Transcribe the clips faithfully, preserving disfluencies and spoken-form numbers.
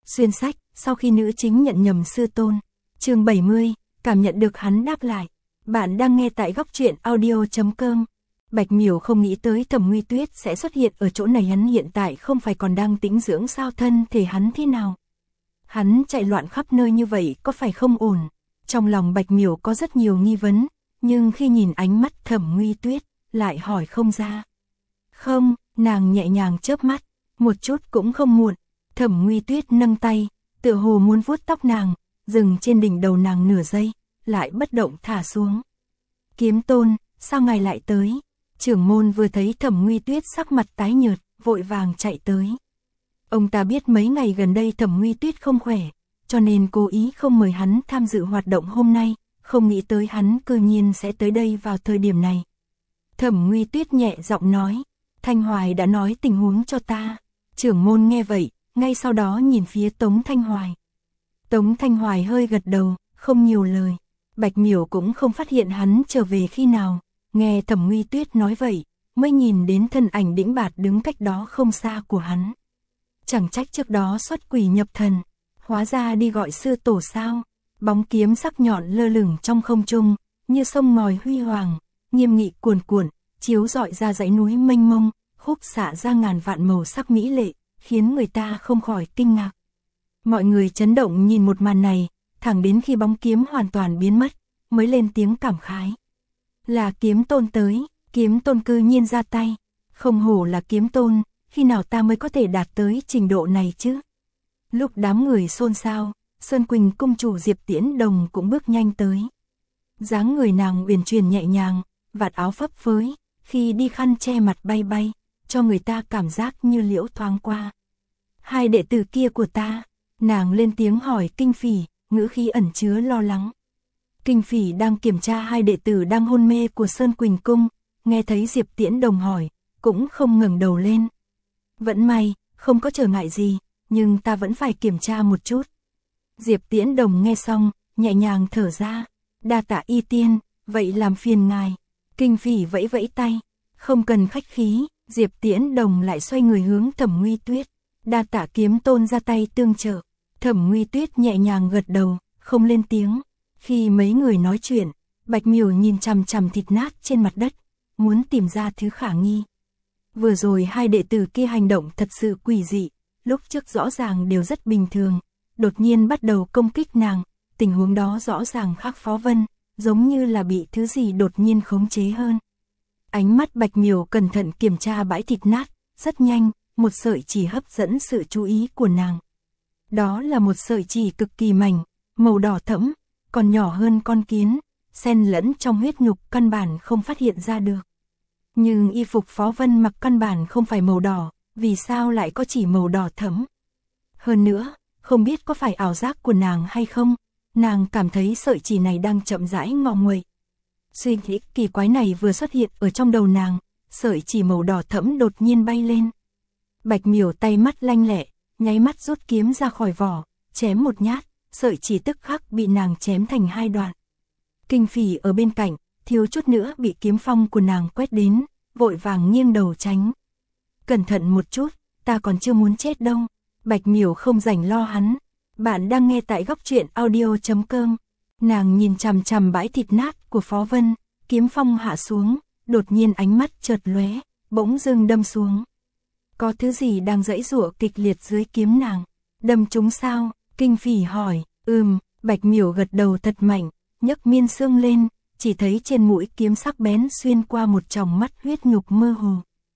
Xuyên sách, sau khi nữ chính nhận nhầm sư tôn. Chương bảy mươi, cảm nhận được hắn đáp lại. Bạn đang nghe tại góc truyện audio chấm com. Bạch Miểu không nghĩ tới Thẩm Nguy Tuyết sẽ xuất hiện ở chỗ này, hắn hiện tại không phải còn đang tĩnh dưỡng sao, thân thể hắn thế nào? Hắn chạy loạn khắp nơi như vậy có phải không ổn? Trong lòng Bạch Miểu có rất nhiều nghi vấn, nhưng khi nhìn ánh mắt Thẩm Nguy Tuyết, lại hỏi không ra. Không, nàng nhẹ nhàng chớp mắt, một chút cũng không muộn. Thẩm Nguy Tuyết nâng tay, tựa hồ muốn vuốt tóc nàng, dừng trên đỉnh đầu nàng nửa giây, lại bất động thả xuống. Kiếm Tôn, sao ngài lại tới? Trưởng môn vừa thấy Thẩm Nguy Tuyết sắc mặt tái nhợt, vội vàng chạy tới. Ông ta biết mấy ngày gần đây Thẩm Nguy Tuyết không khỏe, cho nên cố ý không mời hắn tham dự hoạt động hôm nay, không nghĩ tới hắn cơ nhiên sẽ tới đây vào thời điểm này. Thẩm Nguy Tuyết nhẹ giọng nói, Thanh Hoài đã nói tình huống cho ta. Trưởng môn nghe vậy, ngay sau đó nhìn phía Tống Thanh Hoài. Tống Thanh Hoài hơi gật đầu, không nhiều lời. Bạch Miểu cũng không phát hiện hắn trở về khi nào, nghe Thẩm Nguy Tuyết nói vậy, mới nhìn đến thân ảnh đĩnh bạt đứng cách đó không xa của hắn. Chẳng trách trước đó xuất quỷ nhập thần, hóa ra đi gọi sư tổ sao? Bóng kiếm sắc nhọn lơ lửng trong không trung, như sông ngòi huy hoàng, nghiêm nghị cuồn cuộn, chiếu rọi ra dãy núi mênh mông, khúc xạ ra ngàn vạn màu sắc mỹ lệ, khiến người ta không khỏi kinh ngạc. Mọi người chấn động nhìn một màn này, thẳng đến khi bóng kiếm hoàn toàn biến mất, mới lên tiếng cảm khái. Là Kiếm Tôn tới, Kiếm Tôn cư nhiên ra tay, không hổ là Kiếm Tôn, khi nào ta mới có thể đạt tới trình độ này chứ? Lúc đám người xôn xao, Sơn Quỳnh cung chủ Diệp Tiễn Đồng cũng bước nhanh tới. Dáng người nàng uyển chuyển nhẹ nhàng, vạt áo phấp phới, khi đi khăn che mặt bay bay, cho người ta cảm giác như liễu thoáng qua. Hai đệ tử kia của ta, nàng lên tiếng hỏi Kinh Phỉ, ngữ khí ẩn chứa lo lắng. Kinh Phỉ đang kiểm tra hai đệ tử đang hôn mê của Sơn Quỳnh cung, nghe thấy Diệp Tiễn Đồng hỏi, cũng không ngẩng đầu lên. Vẫn may, không có trở ngại gì, nhưng ta vẫn phải kiểm tra một chút. Diệp Tiễn Đồng nghe xong, nhẹ nhàng thở ra, đa tạ y tiên, vậy làm phiền ngài. Kinh Phỉ vẫy vẫy tay, không cần khách khí. Diệp Tiễn Đồng lại xoay người hướng Thẩm Nguy Tuyết, đa tạ Kiếm Tôn ra tay tương trợ. Thẩm Nguy Tuyết nhẹ nhàng gật đầu, không lên tiếng. Khi mấy người nói chuyện, Bạch Miểu nhìn chằm chằm thịt nát trên mặt đất, muốn tìm ra thứ khả nghi. Vừa rồi hai đệ tử kia hành động thật sự quỷ dị, lúc trước rõ ràng đều rất bình thường, đột nhiên bắt đầu công kích nàng, tình huống đó rõ ràng khác Phó Vân, giống như là bị thứ gì đột nhiên khống chế hơn. Ánh mắt Bạch Miểu cẩn thận kiểm tra bãi thịt nát, rất nhanh, một sợi chỉ hấp dẫn sự chú ý của nàng. Đó là một sợi chỉ cực kỳ mảnh, màu đỏ thẫm, còn nhỏ hơn con kiến, xen lẫn trong huyết nhục căn bản không phát hiện ra được. Nhưng y phục Phó Vân mặc căn bản không phải màu đỏ, vì sao lại có chỉ màu đỏ thẫm? Hơn nữa, không biết có phải ảo giác của nàng hay không, nàng cảm thấy sợi chỉ này đang chậm rãi ngọ nguậy. Suy nghĩ kỳ quái này vừa xuất hiện ở trong đầu nàng, sợi chỉ màu đỏ thẫm đột nhiên bay lên. Bạch Miểu tay mắt lanh lẹ, nháy mắt rút kiếm ra khỏi vỏ, chém một nhát, sợi chỉ tức khắc bị nàng chém thành hai đoạn. Kinh Phỉ ở bên cạnh, thiếu chút nữa bị kiếm phong của nàng quét đến, vội vàng nghiêng đầu tránh. Cẩn thận một chút, ta còn chưa muốn chết đâu. Bạch Miểu không rảnh lo hắn. Bạn đang nghe tại góc truyện audio chấm com. Nàng nhìn chằm chằm bãi thịt nát của Phó Vân, kiếm phong hạ xuống, đột nhiên ánh mắt chợt lóe, bỗng dưng đâm xuống. Có thứ gì đang giãy giụa kịch liệt dưới kiếm nàng? Đâm trúng sao? Kinh Phỉ hỏi. Ừm, Bạch Miểu gật đầu thật mạnh, nhấc miên xương lên, chỉ thấy trên mũi kiếm sắc bén xuyên qua một tròng mắt huyết nhục mơ hồ.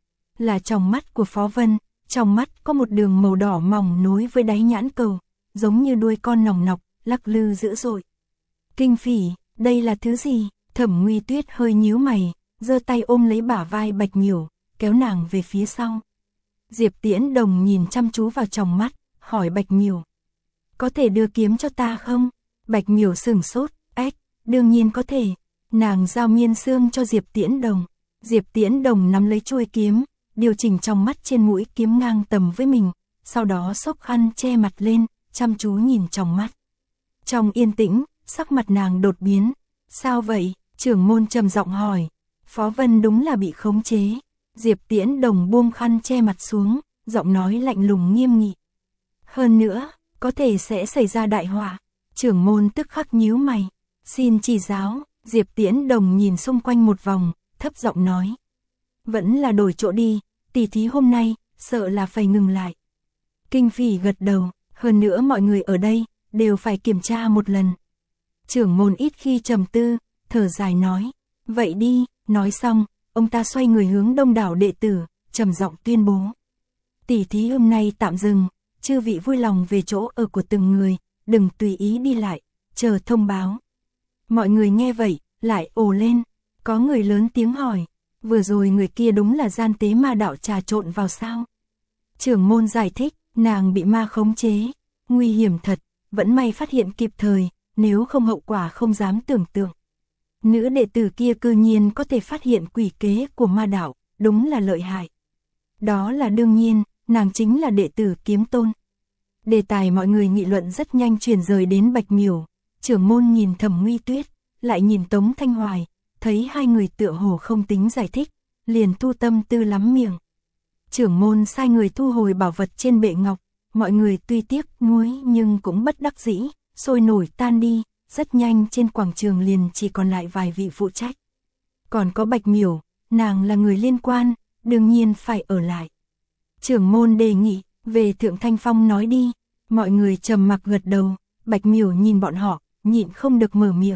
Là tròng mắt của Phó Vân, trong mắt có một đường màu đỏ mỏng nối với đáy nhãn cầu, giống như đuôi con nòng nọc, lắc lư dữ dội. Kinh Phỉ, đây là thứ gì? Thẩm Nguy Tuyết hơi nhíu mày, giơ tay ôm lấy bả vai Bạch Miểu, kéo nàng về phía sau. Diệp Tiễn Đồng nhìn chăm chú vào tròng mắt, hỏi Bạch Miểu. Có thể đưa kiếm cho ta không? Bạch Miểu sửng sốt, ếch, đương nhiên có thể. Nàng giao miên xương cho Diệp Tiễn Đồng. Diệp Tiễn Đồng nắm lấy chuôi kiếm, điều chỉnh trong mắt trên mũi kiếm ngang tầm với mình, sau đó xốc khăn che mặt lên, chăm chú nhìn trong mắt. Trong yên tĩnh, sắc mặt nàng đột biến. Sao vậy? Trưởng môn trầm giọng hỏi. Phó Vân đúng là bị khống chế. Diệp Tiễn Đồng buông khăn che mặt xuống, giọng nói lạnh lùng nghiêm nghị. Hơn nữa, có thể sẽ xảy ra đại họa. Trưởng môn tức khắc nhíu mày, xin chỉ giáo. Diệp Tiễn Đồng nhìn xung quanh một vòng, thấp giọng nói. Vẫn là đổi chỗ đi, tỷ thí hôm nay, sợ là phải ngừng lại. Kinh Phỉ gật đầu, hơn nữa mọi người ở đây, đều phải kiểm tra một lần. Trưởng môn ít khi trầm tư, thở dài nói. Vậy đi, nói xong, ông ta xoay người hướng đông đảo đệ tử, trầm giọng tuyên bố. Tỷ thí hôm nay tạm dừng, chư vị vui lòng về chỗ ở của từng người, đừng tùy ý đi lại, chờ thông báo. Mọi người nghe vậy, lại ồ lên, có người lớn tiếng hỏi, vừa rồi người kia đúng là gian tế ma đạo trà trộn vào sao? Trưởng môn giải thích, nàng bị ma khống chế, nguy hiểm thật, vẫn may phát hiện kịp thời, nếu không hậu quả không dám tưởng tượng. Nữ đệ tử kia cư nhiên có thể phát hiện quỷ kế của ma đạo, đúng là lợi hại. Đó là đương nhiên, nàng chính là đệ tử Kiếm Tôn. Đề tài mọi người nghị luận rất nhanh chuyển rời đến Bạch Miểu. Trưởng môn nhìn Thẩm Nguy Tuyết, lại nhìn Tống Thanh Hoài, thấy hai người tựa hồ không tính giải thích, liền thu tâm tư lắm miệng. Trưởng môn sai người thu hồi bảo vật trên bệ ngọc, mọi người tuy tiếc nuối nhưng cũng bất đắc dĩ, sôi nổi tan đi, rất nhanh trên quảng trường liền chỉ còn lại vài vị phụ trách. Còn có Bạch Miểu, nàng là người liên quan, đương nhiên phải ở lại. Trưởng môn đề nghị, về Thượng Thanh Phong nói đi, mọi người trầm mặc gật đầu, Bạch Miểu nhìn bọn họ, nhịn không được mở miệng.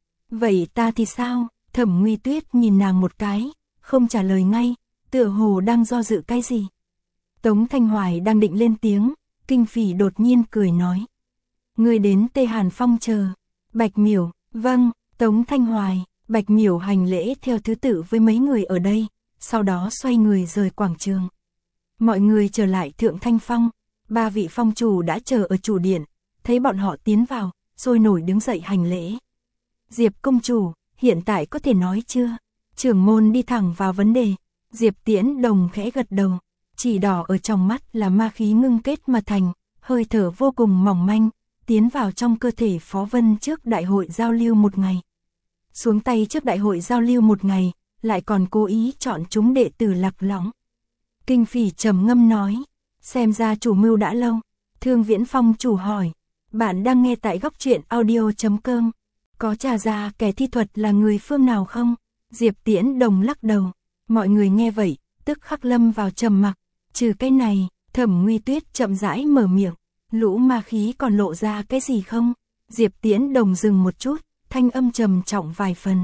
Vậy ta thì sao? Thẩm Nguy Tuyết nhìn nàng một cái, không trả lời ngay, tựa hồ đang do dự cái gì. Tống Thanh Hoài đang định lên tiếng, Kinh Phỉ đột nhiên cười nói. Người đến Tê Hàn Phong chờ. Bạch Miểu, vâng. Tống Thanh Hoài, Bạch Miểu hành lễ theo thứ tự với mấy người ở đây, sau đó xoay người rời quảng trường. Mọi người trở lại Thượng Thanh Phong, ba vị phong chủ đã chờ ở chủ điện, thấy bọn họ tiến vào, sôi nổi đứng dậy hành lễ. Diệp công chủ, hiện tại có thể nói chưa? Trưởng môn đi thẳng vào vấn đề. Diệp Tiễn Đồng khẽ gật đầu, chỉ đỏ ở trong mắt là ma khí ngưng kết mà thành, hơi thở vô cùng mỏng manh, tiến vào trong cơ thể Phó Vân trước đại hội giao lưu một ngày. Xuống tay trước đại hội giao lưu một ngày, lại còn cố ý chọn chúng đệ tử lạc lõng. Kinh Phỉ trầm ngâm nói, xem ra chủ mưu đã lâu. Thương Viễn Phong chủ hỏi, bạn đang nghe tại góc truyện audio chấm com, có tra ra kẻ thi thuật là người phương nào không? Diệp Tiễn Đồng lắc đầu, mọi người nghe vậy, tức khắc lâm vào trầm mặc, trừ cái này, Thẩm Nguy Tuyết chậm rãi mở miệng, lũ ma khí còn lộ ra cái gì không? Diệp Tiễn Đồng dừng một chút, thanh âm trầm trọng vài phần.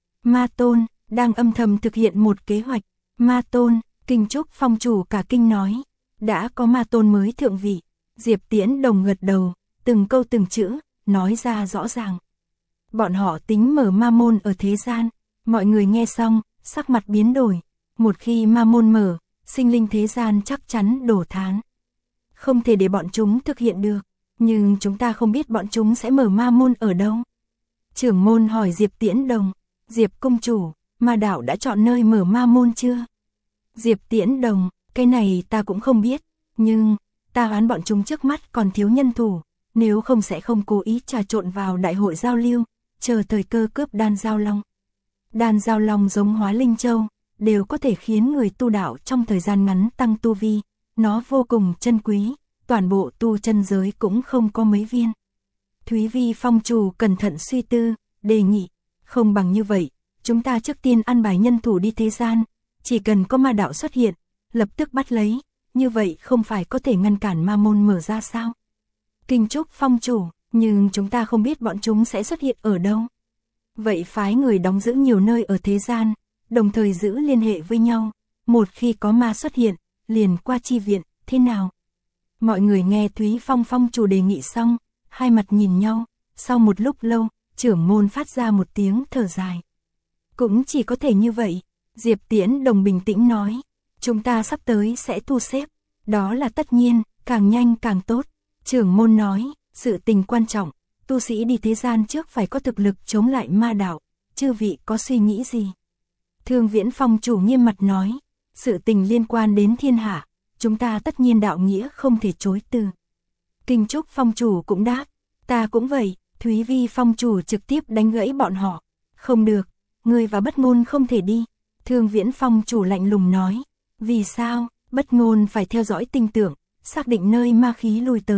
Ma Tôn, đang âm thầm thực hiện một kế hoạch. Ma Tôn, Kinh Trúc Phong chủ cả kinh nói, đã có Ma Tôn mới thượng vị. Diệp Tiễn Đồng gật đầu, từng câu từng chữ, nói ra rõ ràng. Bọn họ tính mở ma môn ở thế gian, mọi người nghe xong, sắc mặt biến đổi. Một khi ma môn mở, sinh linh thế gian chắc chắn đổ thán. Không thể để bọn chúng thực hiện được, nhưng chúng ta không biết bọn chúng sẽ mở ma môn ở đâu. Trưởng môn hỏi Diệp Tiễn Đồng, Diệp công chủ, ma đạo đã chọn nơi mở ma môn chưa? Diệp Tiễn Đồng, cái này ta cũng không biết, nhưng ta đoán bọn chúng trước mắt còn thiếu nhân thủ, nếu không sẽ không cố ý trà trộn vào đại hội giao lưu, chờ thời cơ cướp đan giao long. Đan giao long giống Hóa Linh Châu, đều có thể khiến người tu đạo trong thời gian ngắn tăng tu vi, nó vô cùng chân quý, toàn bộ tu chân giới cũng không có mấy viên. Thúy Vi Phong chủ cẩn thận suy tư, đề nghị, không bằng như vậy, chúng ta trước tiên an bài nhân thủ đi thế gian, chỉ cần có ma đạo xuất hiện, lập tức bắt lấy, như vậy không phải có thể ngăn cản ma môn mở ra sao? Kinh Trúc Phong chủ, nhưng chúng ta không biết bọn chúng sẽ xuất hiện ở đâu. Vậy phái người đóng giữ nhiều nơi ở thế gian, đồng thời giữ liên hệ với nhau, một khi có ma xuất hiện, liền qua chi viện, thế nào? Mọi người nghe Thúy Phong Phong chủ đề nghị xong, hai mặt nhìn nhau, sau một lúc lâu, trưởng môn phát ra một tiếng thở dài. Cũng chỉ có thể như vậy, Diệp Tiễn Đồng bình tĩnh nói, chúng ta sắp tới sẽ thu xếp, đó là tất nhiên, càng nhanh càng tốt. Trưởng môn nói, sự tình quan trọng, tu sĩ đi thế gian trước phải có thực lực chống lại ma đạo, chư vị có suy nghĩ gì? Thương Viễn Phong chủ nghiêm mặt nói, sự tình liên quan đến thiên hạ, chúng ta tất nhiên đạo nghĩa không thể chối từ. Kinh Trúc Phong chủ cũng đáp, ta cũng vậy. Thúy Vi Phong chủ trực tiếp đánh gãy bọn họ, không được, ngươi và Bất Ngôn không thể đi. Thương Viễn Phong chủ lạnh lùng nói, vì sao? Bất Ngôn phải theo dõi tinh tưởng, xác định nơi ma khí lui tới,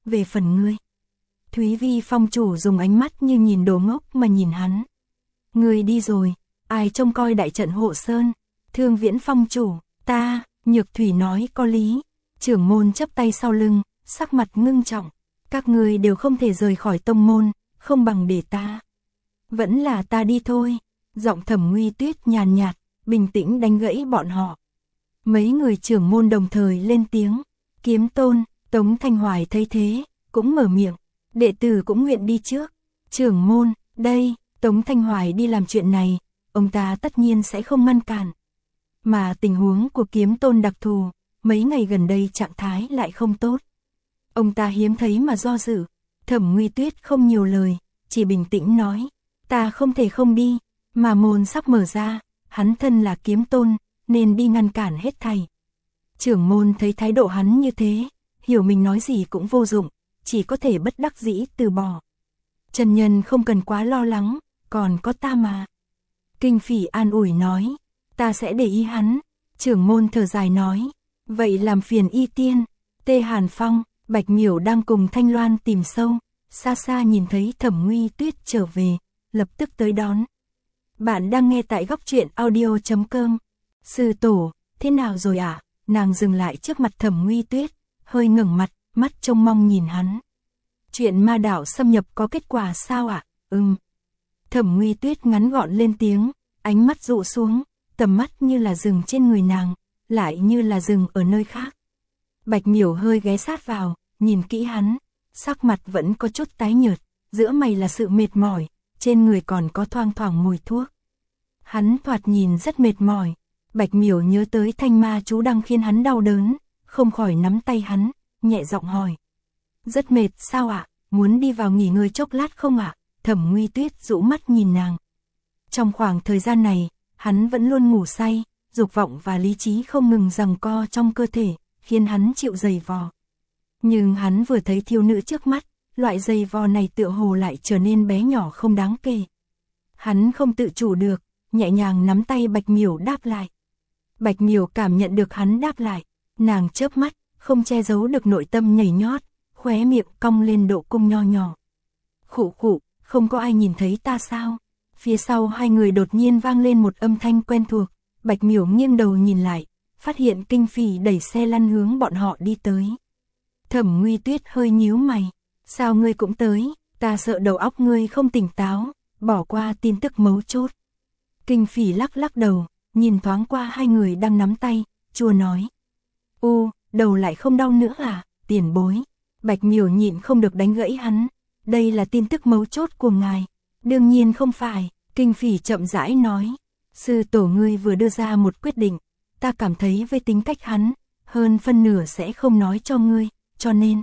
về phần ngươi. Thúy Vi Phong chủ dùng ánh mắt như nhìn đồ ngốc mà nhìn hắn. Ngươi đi rồi, ai trông coi đại trận hộ sơn? Thương Viễn Phong chủ, ta, Nhược Thủy nói có lý. Trưởng môn chắp tay sau lưng, sắc mặt ngưng trọng. Các ngươi đều không thể rời khỏi tông môn, không bằng để ta. Vẫn là ta đi thôi. Giọng Thẩm Nguy Tuyết nhàn nhạt, bình tĩnh đánh gãy bọn họ. Mấy người trưởng môn đồng thời lên tiếng. Kiếm Tôn, Tống Thanh Hoài thấy thế, cũng mở miệng. Đệ tử cũng nguyện đi trước. Trưởng môn, đây, Tống Thanh Hoài đi làm chuyện này, ông ta tất nhiên sẽ không ngăn cản. Mà tình huống của Kiếm Tôn đặc thù, mấy ngày gần đây trạng thái lại không tốt. Ông ta hiếm thấy mà do dự. Thẩm Nguy Tuyết không nhiều lời, chỉ bình tĩnh nói. Ta không thể không đi, mà môn sắp mở ra, hắn thân là Kiếm Tôn, nên đi ngăn cản hết thảy. Trưởng môn thấy thái độ hắn như thế, hiểu mình nói gì cũng vô dụng, chỉ có thể bất đắc dĩ từ bỏ. Trần Nhân không cần quá lo lắng, còn có ta mà. Kinh Phỉ an ủi nói, ta sẽ để ý hắn. Trưởng môn thở dài nói, vậy làm phiền Y Tiên. Tê Hàn Phong, Bạch Miểu đang cùng Thanh Loan tìm sâu, xa xa nhìn thấy Thẩm Nguy Tuyết trở về, lập tức tới đón. Bạn đang nghe tại góc truyện audio chấm com. Sư tổ, thế nào rồi ạ? À? Nàng dừng lại trước mặt Thẩm Nguy Tuyết, hơi ngẩng mặt, mắt trông mong nhìn hắn. Chuyện ma đạo xâm nhập có kết quả sao ạ? À? Ừm. Thẩm Nguy Tuyết ngắn gọn lên tiếng, ánh mắt dụ xuống, tầm mắt như là dừng trên người nàng, lại như là dừng ở nơi khác. Bạch Miểu hơi ghé sát vào, nhìn kỹ hắn, sắc mặt vẫn có chút tái nhợt, giữa mày là sự mệt mỏi, trên người còn có thoang thoảng mùi thuốc. Hắn thoạt nhìn rất mệt mỏi. Bạch Miểu nhớ tới thanh ma chú đang khiến hắn đau đớn, không khỏi nắm tay hắn, nhẹ giọng hỏi. Rất mệt sao ạ? À? Muốn đi vào nghỉ ngơi chốc lát không ạ? À? Thẩm Nguy Tuyết rũ mắt nhìn nàng. Trong khoảng thời gian này, hắn vẫn luôn ngủ say, dục vọng và lý trí không ngừng giằng co trong cơ thể, khiến hắn chịu giày vò. Nhưng hắn vừa thấy thiếu nữ trước mắt, loại giày vò này tựa hồ lại trở nên bé nhỏ không đáng kể. Hắn không tự chủ được, nhẹ nhàng nắm tay Bạch Miểu đáp lại. Bạch Miểu cảm nhận được hắn đáp lại, nàng chớp mắt, không che giấu được nội tâm nhảy nhót, khóe miệng cong lên độ cung nho nhỏ. Khụ khụ, không có ai nhìn thấy ta sao? Phía sau hai người đột nhiên vang lên một âm thanh quen thuộc, Bạch Miểu nghiêng đầu nhìn lại, phát hiện Kinh Phỉ đẩy xe lăn hướng bọn họ đi tới. Thẩm Nguy Tuyết hơi nhíu mày, sao ngươi cũng tới, ta sợ đầu óc ngươi không tỉnh táo, bỏ qua tin tức mấu chốt. Kinh Phỉ lắc lắc đầu, nhìn thoáng qua hai người đang nắm tay, chua nói. U, đầu lại không đau nữa à, tiền bối. Bạch Miểu nhịn không được đánh gãy hắn, đây là tin tức mấu chốt của ngài. Đương nhiên không phải, Kinh Phỉ chậm rãi nói. Sư tổ ngươi vừa đưa ra một quyết định, ta cảm thấy với tính cách hắn, hơn phân nửa sẽ không nói cho ngươi, cho nên.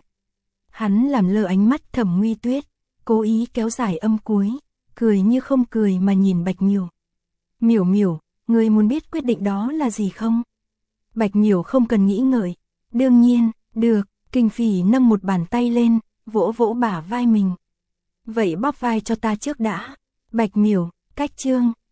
Hắn làm lơ ánh mắt Thẩm Nguy Tuyết, cố ý kéo dài âm cuối, cười như không cười mà nhìn Bạch Miểu. Miểu Miểu, ngươi muốn biết quyết định đó là gì không? Bạch Miểu không cần nghĩ ngợi. Đương nhiên, được. Kinh Phỉ nâng một bàn tay lên, vỗ vỗ bả vai mình. Vậy bóp vai cho ta trước đã. Bạch Miểu, cách chương,